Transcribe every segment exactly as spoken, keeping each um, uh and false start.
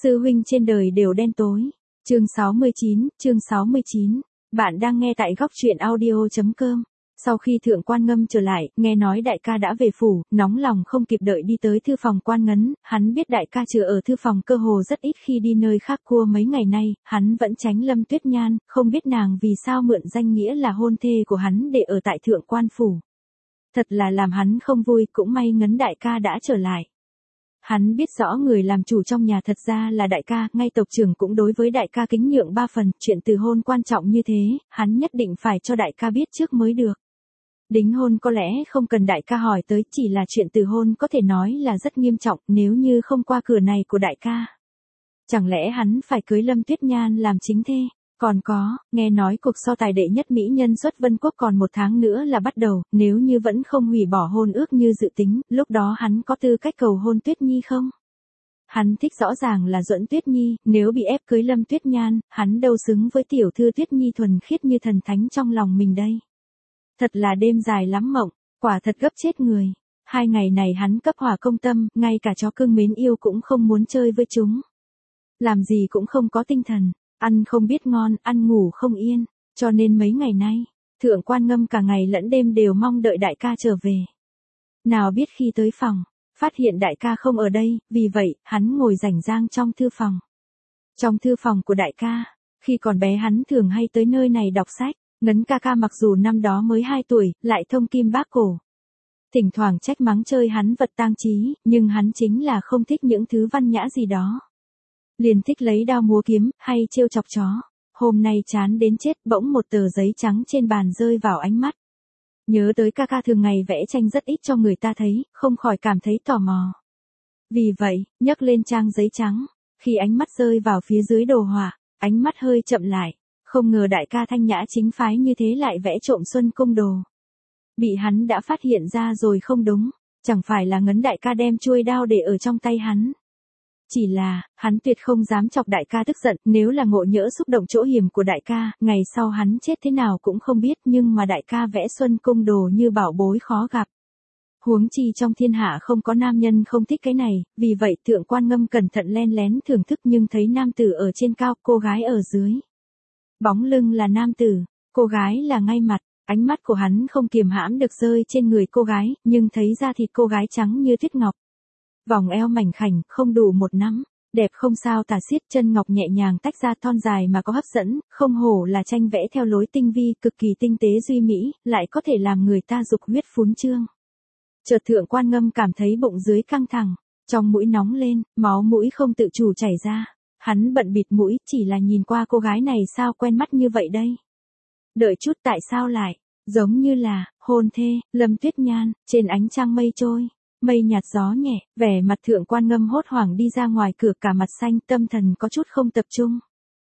Sư huynh trên đời đều đen tối. Chương sáu mươi chín, chương sáu mươi chín. Bạn đang nghe tại góc truyện audio chấm com. Sau khi Thượng Quan Ngâm trở lại, nghe nói đại ca đã về phủ, nóng lòng không kịp đợi đi tới thư phòng Quan Ngấn, hắn biết đại ca trừ ở thư phòng cơ hồ rất ít khi đi nơi khác cua mấy ngày nay, hắn vẫn tránh Lâm Tuyết Nhan, không biết nàng vì sao mượn danh nghĩa là hôn thê của hắn để ở tại Thượng Quan phủ. Thật là làm hắn không vui, cũng may Ngấn đại ca đã trở lại. Hắn biết rõ người làm chủ trong nhà thật ra là đại ca, ngay tộc trưởng cũng đối với đại ca kính nhượng ba phần, chuyện từ hôn quan trọng như thế, hắn nhất định phải cho đại ca biết trước mới được. Đính hôn có lẽ không cần đại ca hỏi tới, chỉ là chuyện từ hôn có thể nói là rất nghiêm trọng, nếu như không qua cửa này của đại ca. Chẳng lẽ hắn phải cưới Lâm Tuyết Nhan làm chính thê? Còn có, nghe nói cuộc so tài đệ nhất mỹ nhân xuất Vân Quốc còn một tháng nữa là bắt đầu, nếu như vẫn không hủy bỏ hôn ước như dự tính, lúc đó hắn có tư cách cầu hôn Tuyết Nhi không? Hắn thích rõ ràng là Duẫn Tuyết Nhi, nếu bị ép cưới Lâm Tuyết Nhan, hắn đâu xứng với tiểu thư Tuyết Nhi thuần khiết như thần thánh trong lòng mình đây. Thật là đêm dài lắm mộng, quả thật gấp chết người. Hai ngày này hắn cấp hỏa công tâm, ngay cả chó cưng mến yêu cũng không muốn chơi với chúng. Làm gì cũng không có tinh thần. Ăn không biết ngon, ăn ngủ không yên, cho nên mấy ngày nay, Thượng Quan Ngâm cả ngày lẫn đêm đều mong đợi đại ca trở về. Nào biết khi tới phòng, phát hiện đại ca không ở đây, vì vậy, hắn ngồi rảnh rang trong thư phòng. Trong thư phòng của đại ca, khi còn bé hắn thường hay tới nơi này đọc sách, Ngấn ca ca mặc dù năm đó mới hai tuổi, lại thông kim bác cổ. Thỉnh thoảng trách mắng chơi hắn vật tang trí, nhưng hắn chính là không thích những thứ văn nhã gì đó. Liền thích lấy đao múa kiếm, hay trêu chọc chó. Hôm nay chán đến chết, bỗng một tờ giấy trắng trên bàn rơi vào ánh mắt. Nhớ tới ca ca thường ngày vẽ tranh rất ít cho người ta thấy, không khỏi cảm thấy tò mò. Vì vậy, nhấc lên trang giấy trắng. Khi ánh mắt rơi vào phía dưới đồ họa, ánh mắt hơi chậm lại. Không ngờ đại ca thanh nhã chính phái như thế lại vẽ trộm Xuân Cung đồ. Bị hắn đã phát hiện ra rồi không đúng, chẳng phải là Ngấn đại ca đem chuôi đao để ở trong tay hắn. Chỉ là, hắn tuyệt không dám chọc đại ca tức giận, nếu là ngộ nhỡ xúc động chỗ hiểm của đại ca, ngày sau hắn chết thế nào cũng không biết, nhưng mà đại ca vẽ Xuân Cung đồ như bảo bối khó gặp. Huống chi trong thiên hạ không có nam nhân không thích cái này, vì vậy Thượng Quan Ngâm cẩn thận len lén thưởng thức nhưng thấy nam tử ở trên cao, cô gái ở dưới. Bóng lưng là nam tử, cô gái là ngay mặt, ánh mắt của hắn không kiềm hãm được rơi trên người cô gái, nhưng thấy da thịt cô gái trắng như tuyết ngọc. Vòng eo mảnh khảnh, không đủ một nắm, đẹp không sao tả xiết, chân ngọc nhẹ nhàng tách ra thon dài mà có hấp dẫn, không hổ là tranh vẽ theo lối tinh vi, cực kỳ tinh tế duy mỹ, lại có thể làm người ta dục huyết phún trương. Chợt Thượng Quan Ngâm cảm thấy bụng dưới căng thẳng, trong mũi nóng lên, máu mũi không tự chủ chảy ra. Hắn bận bịt mũi, chỉ là nhìn qua cô gái này sao quen mắt như vậy đây. Đợi chút tại sao lại, giống như là, hôn thê, Lâm Tuyết Nhan, trên ánh trăng mây trôi. Mây nhạt gió nhẹ, vẻ mặt Thượng Quan Ngâm hốt hoảng đi ra ngoài cửa, cả mặt xanh, tâm thần có chút không tập trung.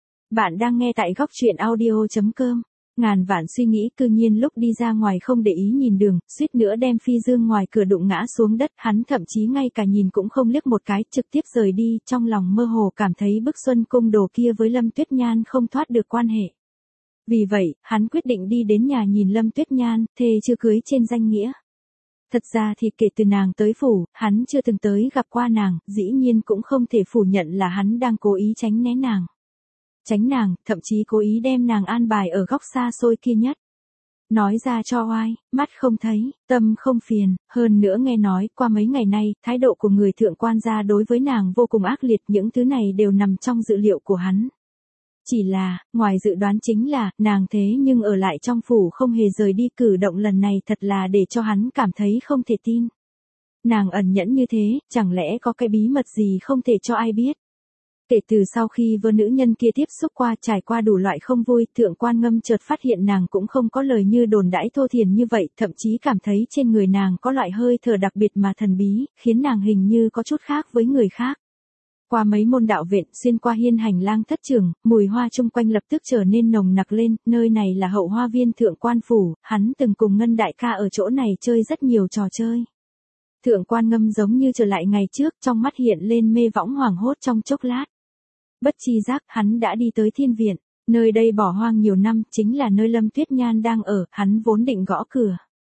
Bạn đang nghe tại góc truyện audio chấm com. Ngàn vạn suy nghĩ cư nhiên lúc đi ra ngoài không để ý nhìn đường, suýt nữa đem Phi Dương ngoài cửa đụng ngã xuống đất, hắn thậm chí ngay cả nhìn cũng không liếc một cái, trực tiếp rời đi, trong lòng mơ hồ cảm thấy bức Xuân Cung đồ kia với Lâm Tuyết Nhan không thoát được quan hệ. Vì vậy, hắn quyết định đi đến nhà nhìn Lâm Tuyết Nhan, thề chưa cưới trên danh nghĩa. Thật ra thì kể từ nàng tới phủ, hắn chưa từng tới gặp qua nàng, dĩ nhiên cũng không thể phủ nhận là hắn đang cố ý tránh né nàng. Tránh nàng, thậm chí cố ý đem nàng an bài ở góc xa xôi kia nhất. Nói ra cho oai, mắt không thấy, tâm không phiền, hơn nữa nghe nói, qua mấy ngày nay, thái độ của người Thượng Quan gia đối với nàng vô cùng ác liệt, những thứ này đều nằm trong dự liệu của hắn. Chỉ là, ngoài dự đoán chính là, nàng thế nhưng ở lại trong phủ không hề rời đi, cử động lần này thật là để cho hắn cảm thấy không thể tin. Nàng ẩn nhẫn như thế, chẳng lẽ có cái bí mật gì không thể cho ai biết. Kể từ sau khi với nữ nhân kia tiếp xúc qua, trải qua đủ loại không vui, Thượng Quan Ngâm chợt phát hiện nàng cũng không có lời như đồn đãi thô thiển như vậy, thậm chí cảm thấy trên người nàng có loại hơi thở đặc biệt mà thần bí, khiến nàng hình như có chút khác với người khác. Qua mấy môn đạo viện, xuyên qua hiên hành lang thất trường, mùi hoa chung quanh lập tức trở nên nồng nặc lên, nơi này là hậu hoa viên Thượng Quan phủ, hắn từng cùng Ngân đại ca ở chỗ này chơi rất nhiều trò chơi. Thượng Quan Ngâm giống như trở lại ngày trước, trong mắt hiện lên mê võng hoảng hốt trong chốc lát. Bất chi giác, hắn đã đi tới thiên viện, nơi đây bỏ hoang nhiều năm, chính là nơi Lâm Tuyết Nhan đang ở, hắn vốn định gõ cửa.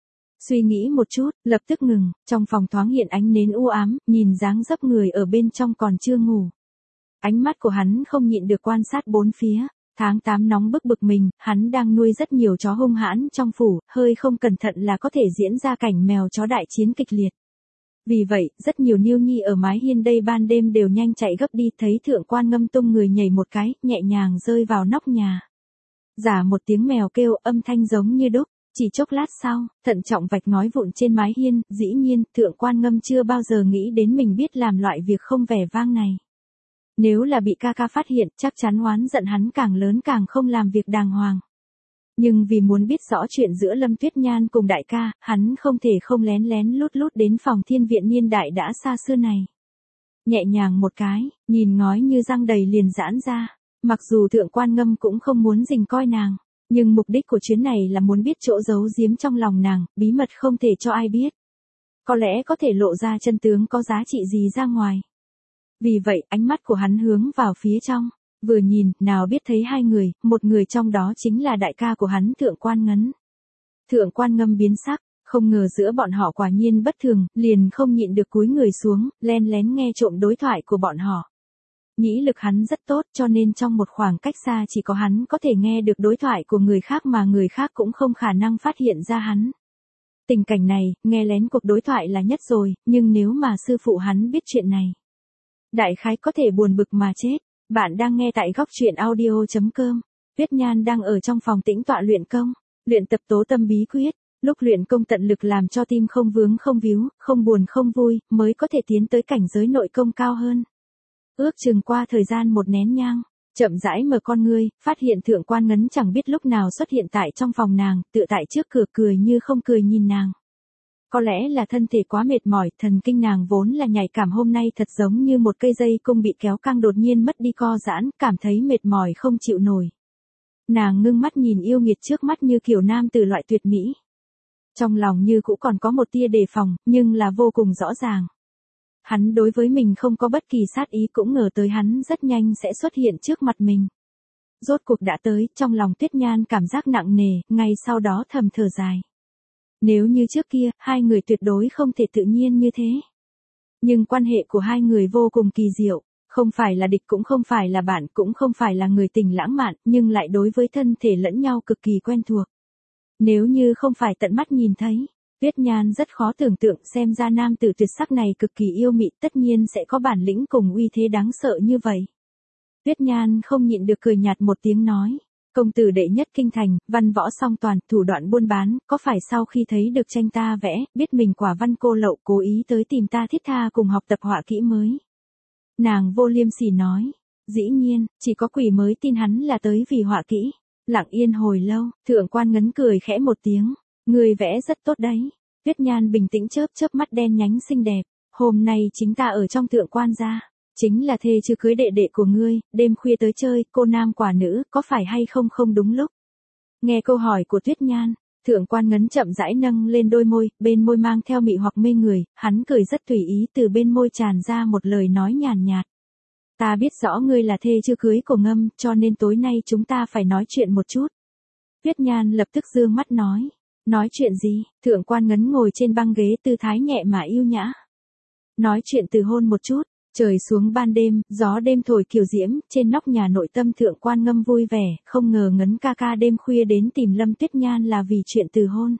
Suy nghĩ một chút, lập tức ngừng, trong phòng thoáng hiện ánh nến u ám, nhìn dáng dấp người ở bên trong còn chưa ngủ. Ánh mắt của hắn không nhịn được quan sát bốn phía. Tháng tám nóng bức bực mình, hắn đang nuôi rất nhiều chó hung hãn trong phủ, hơi không cẩn thận là có thể diễn ra cảnh mèo chó đại chiến kịch liệt. Vì vậy, rất nhiều niêu nhi ở mái hiên đây ban đêm đều nhanh chạy gấp đi, thấy Thượng Quan Ngâm tung người nhảy một cái, nhẹ nhàng rơi vào nóc nhà. Giả một tiếng mèo kêu, âm thanh giống như đúc. Chỉ chốc lát sau, thận trọng vạch ngói vụn trên mái hiên, dĩ nhiên, Thượng Quan Ngâm chưa bao giờ nghĩ đến mình biết làm loại việc không vẻ vang này. Nếu là bị ca ca phát hiện, chắc chắn oán giận hắn càng lớn càng không làm việc đàng hoàng. Nhưng vì muốn biết rõ chuyện giữa Lâm Tuyết Nhan cùng đại ca, hắn không thể không lén lén lút lút đến phòng thiên viện niên đại đã xa xưa này. Nhẹ nhàng một cái, nhìn ngói như răng đầy liền giãn ra. Mặc dù Thượng Quan Ngâm cũng không muốn rình coi nàng, nhưng mục đích của chuyến này là muốn biết chỗ giấu giếm trong lòng nàng, bí mật không thể cho ai biết. Có lẽ có thể lộ ra chân tướng có giá trị gì ra ngoài. Vì vậy, ánh mắt của hắn hướng vào phía trong, vừa nhìn, nào biết thấy hai người, một người trong đó chính là đại ca của hắn Thượng Quan Ngấn. Thượng Quan Ngâm biến sắc, không ngờ giữa bọn họ quả nhiên bất thường, liền không nhịn được cúi người xuống, len lén nghe trộm đối thoại của bọn họ. Nhĩ lực hắn rất tốt cho nên trong một khoảng cách xa chỉ có hắn có thể nghe được đối thoại của người khác mà người khác cũng không khả năng phát hiện ra hắn. Tình cảnh này, nghe lén cuộc đối thoại là nhất rồi, nhưng nếu mà sư phụ hắn biết chuyện này, đại khái có thể buồn bực mà chết. Bạn đang nghe tại góc truyện audio chấm com. Tuyết Nhan đang ở trong phòng tĩnh tọa luyện công, luyện tập tố tâm bí quyết. Lúc luyện công tận lực làm cho tim không vướng không víu, không buồn không vui, mới có thể tiến tới cảnh giới nội công cao hơn. Ước chừng qua thời gian một nén nhang, chậm rãi mở con ngươi, phát hiện Thượng Quan Ngấn chẳng biết lúc nào xuất hiện tại trong phòng nàng, tựa tại trước cửa cười như không cười nhìn nàng. Có lẽ là thân thể quá mệt mỏi, thần kinh nàng vốn là nhạy cảm hôm nay thật giống như một cây dây cung bị kéo căng đột nhiên mất đi co giãn, cảm thấy mệt mỏi không chịu nổi. Nàng ngưng mắt nhìn yêu nghiệt trước mắt như kiểu nam tử loại tuyệt mỹ. Trong lòng như cũng còn có một tia đề phòng, nhưng là vô cùng rõ ràng. Hắn đối với mình không có bất kỳ sát ý, cũng ngờ tới hắn rất nhanh sẽ xuất hiện trước mặt mình. Rốt cuộc đã tới, trong lòng Tuyết Nhan cảm giác nặng nề, ngay sau đó thầm thở dài. Nếu như trước kia, hai người tuyệt đối không thể tự nhiên như thế. Nhưng quan hệ của hai người vô cùng kỳ diệu, không phải là địch cũng không phải là bạn, cũng không phải là người tình lãng mạn, nhưng lại đối với thân thể lẫn nhau cực kỳ quen thuộc. Nếu như không phải tận mắt nhìn thấy, Tuyết Nhan rất khó tưởng tượng, xem ra nam tử tuyệt sắc này cực kỳ yêu mị, tất nhiên sẽ có bản lĩnh cùng uy thế đáng sợ như vậy. Tuyết Nhan không nhịn được cười nhạt một tiếng nói, công tử đệ nhất kinh thành, văn võ song toàn, thủ đoạn buôn bán, có phải sau khi thấy được tranh ta vẽ, biết mình quả văn cô lậu, cố ý tới tìm ta thiết tha cùng học tập họa kỹ mới? Nàng vô liêm sỉ nói, dĩ nhiên, chỉ có quỷ mới tin hắn là tới vì họa kỹ. Lặng yên hồi lâu, Thượng Quan Ngấn cười khẽ một tiếng, người vẽ rất tốt đấy. Tuyết Nhan bình tĩnh chớp chớp mắt đen nhánh xinh đẹp, hôm nay chính ta ở trong Thượng Quan gia, chính là thê chưa cưới đệ đệ của ngươi, đêm khuya tới chơi, cô nam quả nữ, có phải hay không không đúng lúc? Nghe câu hỏi của Tuyết Nhan, Thượng Quan Ngấn chậm rãi nâng lên đôi môi, bên môi mang theo mị hoặc mê người, hắn cười rất tùy ý, từ bên môi tràn ra một lời nói nhàn nhạt. Ta biết rõ ngươi là thê chưa cưới của Ngâm, cho nên tối nay chúng ta phải nói chuyện một chút. Tuyết Nhan lập tức dương mắt nói. Nói chuyện gì? Thượng Quan Ngấn ngồi trên băng ghế tư thái nhẹ mà yêu nhã. Nói chuyện từ hôn một chút. Trời xuống ban đêm, gió đêm thổi kiều diễm, trên nóc nhà nội tâm Thượng Quan Ngâm vui vẻ, không ngờ Ngấn ca ca đêm khuya đến tìm Lâm Tuyết Nhan là vì chuyện từ hôn.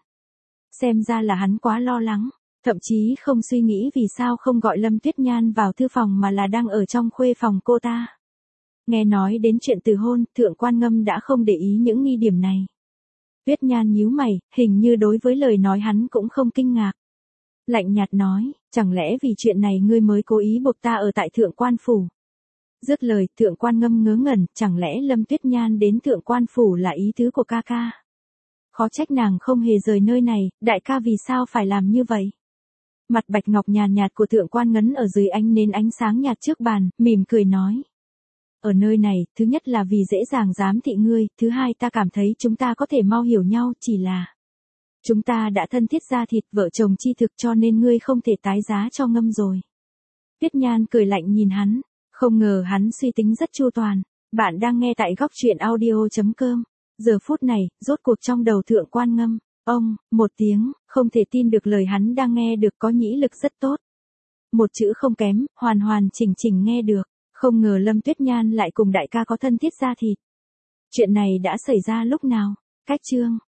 Xem ra là hắn quá lo lắng, thậm chí không suy nghĩ vì sao không gọi Lâm Tuyết Nhan vào thư phòng mà là đang ở trong khuê phòng cô ta. Nghe nói đến chuyện từ hôn, Thượng Quan Ngâm đã không để ý những nghi điểm này. Tuyết Nhan nhíu mày, hình như đối với lời nói hắn cũng không kinh ngạc. Lạnh nhạt nói, chẳng lẽ vì chuyện này ngươi mới cố ý buộc ta ở tại Thượng Quan phủ? Dứt lời, Thượng Quan Ngâm ngớ ngẩn, chẳng lẽ Lâm Tuyết Nhan đến Thượng Quan phủ là ý tứ của ca ca? Khó trách nàng không hề rời nơi này, đại ca vì sao phải làm như vậy? Mặt bạch ngọc nhàn nhạt của Thượng Quan Ngấn ở dưới ánh nến ánh sáng nhạt trước bàn, mỉm cười nói. Ở nơi này, thứ nhất là vì dễ dàng giám thị ngươi, thứ hai ta cảm thấy chúng ta có thể mau hiểu nhau, chỉ là chúng ta đã thân thiết ra thịt vợ chồng chi thực cho nên ngươi không thể tái giá cho Ngâm rồi. Tuyết Nhan cười lạnh nhìn hắn, không ngờ hắn suy tính rất chu toàn. Bạn đang nghe tại góc truyện audio chấm com. Giờ phút này, rốt cuộc trong đầu Thượng Quan Ngâm, ông, một tiếng, không thể tin được lời hắn đang nghe được, có nhĩ lực rất tốt. Một chữ không kém, hoàn hoàn chỉnh chỉnh nghe được. Không ngờ Lâm Tuyết Nhan lại cùng đại ca có thân thiết da thịt. Chuyện này đã xảy ra lúc nào? Cách chương